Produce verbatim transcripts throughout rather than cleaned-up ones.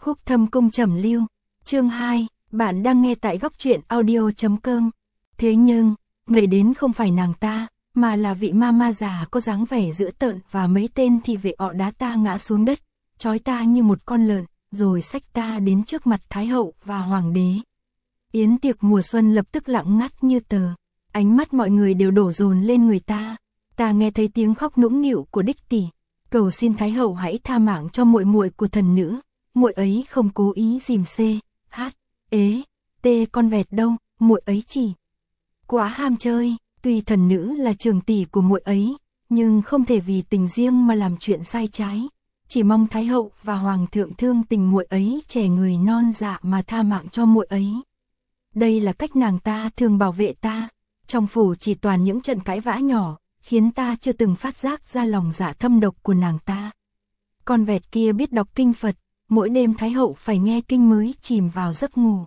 Khúc Thâm Cung Trầm Lưu, chương hai, bạn đang nghe tại góc truyện audio chấm com. Thế nhưng, người đến không phải nàng ta, mà là vị ma ma già có dáng vẻ dữ tợn và mấy tên thị vệ ọ đá ta ngã xuống đất, trói ta như một con lợn, rồi xách ta đến trước mặt Thái hậu và Hoàng đế. Yến tiệc mùa xuân lập tức lặng ngắt như tờ, ánh mắt mọi người đều đổ dồn lên người ta. Ta nghe thấy tiếng khóc nũng nịu của đích tỷ, cầu xin Thái hậu hãy tha mạng cho muội muội của thần nữ, muội ấy không cố ý dìm c, h, ế, t con vẹt đâu, muội ấy chỉ quá ham chơi. Tuy thần nữ là trường tỷ của muội ấy, nhưng không thể vì tình riêng mà làm chuyện sai trái. Chỉ mong Thái hậu và Hoàng thượng thương tình muội ấy trẻ người non dạ mà tha mạng cho muội ấy. Đây là cách nàng ta thường bảo vệ ta. Trong phủ chỉ toàn những trận cãi vã nhỏ, khiến ta chưa từng phát giác ra lòng dạ thâm độc của nàng ta. Con vẹt kia biết đọc kinh Phật, mỗi đêm Thái hậu phải nghe kinh mới chìm vào giấc ngủ.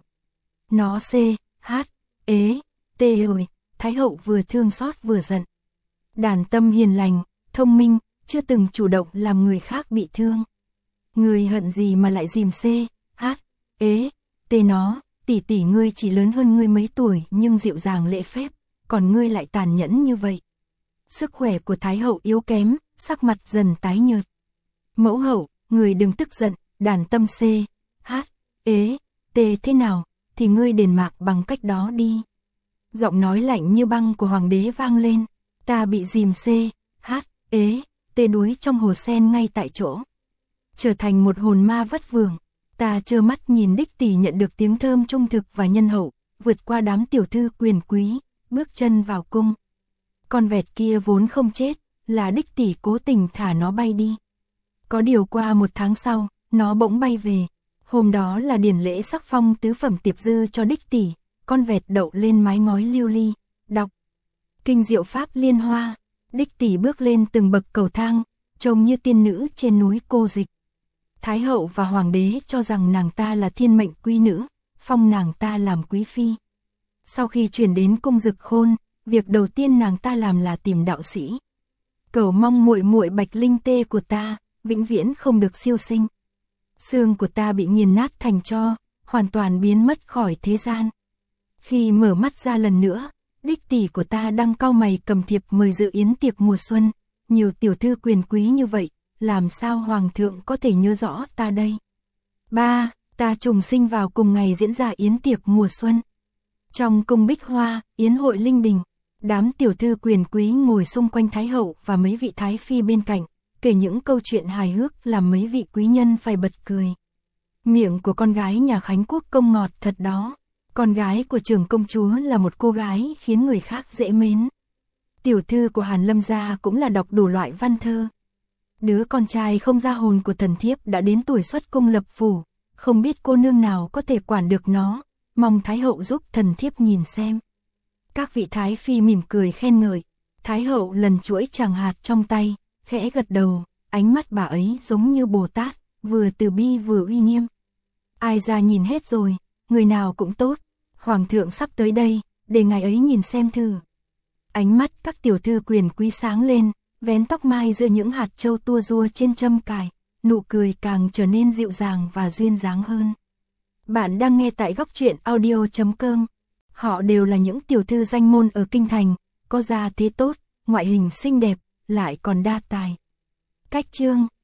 Nó c, h, ế, t rồi. Thái hậu vừa thương xót vừa giận. Đàn tâm hiền lành, thông minh, chưa từng chủ động làm người khác bị thương. Người hận gì mà lại dìm c, h, ế, t nó, tỷ tỷ ngươi chỉ lớn hơn ngươi mấy tuổi nhưng dịu dàng lễ phép, còn ngươi lại tàn nhẫn như vậy. Sức khỏe của Thái hậu yếu kém, sắc mặt dần tái nhợt. Mẫu hậu, người đừng tức giận, đàn tâm c, h, ế, t thế nào, thì ngươi đền mạng bằng cách đó đi. Giọng nói lạnh như băng của Hoàng đế vang lên. Ta bị dìm c, h, ế, t đuối trong hồ sen ngay tại chỗ. Trở thành một hồn ma vất vưởng. Ta trơ mắt nhìn đích tỷ nhận được tiếng thơm trung thực và nhân hậu, vượt qua đám tiểu thư quyền quý, bước chân vào cung. Con vẹt kia vốn không chết, là đích tỷ cố tình thả nó bay đi. Có điều qua một tháng sau, nó bỗng bay về. Hôm đó là điển lễ sắc phong tứ phẩm tiệp dư cho đích tỷ. Con vẹt đậu lên mái ngói lưu ly, đọc kinh diệu pháp liên hoa. Đích tỷ bước lên từng bậc cầu thang, trông như tiên nữ trên núi Cô Dịch. Thái hậu và Hoàng đế cho rằng nàng ta là thiên mệnh quý nữ, phong nàng ta làm quý phi. Sau khi chuyển đến cung Dực Khôn, việc đầu tiên nàng ta làm là tìm đạo sĩ, cầu mong muội muội Bạch Linh Tê của ta vĩnh viễn không được siêu sinh. Xương của ta bị nghiền nát thành tro, hoàn toàn biến mất khỏi thế gian. Khi mở mắt ra lần nữa, đích tỷ của ta đang cau mày cầm thiệp mời dự yến tiệc mùa xuân. Nhiều tiểu thư quyền quý như vậy, làm sao Hoàng thượng có thể nhớ rõ ta đây? Ba, ta trùng sinh vào cùng ngày diễn ra yến tiệc mùa xuân. Trong cung Bích Hoa, yến hội linh đình, đám tiểu thư quyền quý ngồi xung quanh Thái hậu và mấy vị thái phi bên cạnh, kể những câu chuyện hài hước làm mấy vị quý nhân phải bật cười. Miệng của con gái nhà Khánh Quốc công ngọt thật đó. Con gái của trưởng công chúa là một cô gái khiến người khác dễ mến. Tiểu thư của Hàn Lâm gia cũng là đọc đủ loại văn thơ. Đứa con trai không ra hồn của thần thiếp đã đến tuổi xuất cung lập phủ, không biết cô nương nào có thể quản được nó, mong Thái hậu giúp thần thiếp nhìn xem. Các vị thái phi mỉm cười khen ngợi. Thái hậu lần chuỗi tràng hạt trong tay, khẽ gật đầu, ánh mắt bà ấy giống như Bồ Tát, vừa từ bi vừa uy nghiêm. Ai ra nhìn hết rồi, người nào cũng tốt. Hoàng thượng sắp tới đây, để ngài ấy nhìn xem thử. Ánh mắt các tiểu thư quyền quý sáng lên, vén tóc mai giữa những hạt châu tua rua trên châm cài, nụ cười càng trở nên dịu dàng và duyên dáng hơn. Bạn đang nghe tại góc truyện audio chấm com. Họ đều là những tiểu thư danh môn ở kinh thành, có gia thế tốt, ngoại hình xinh đẹp, lại còn đa tài. Cách chương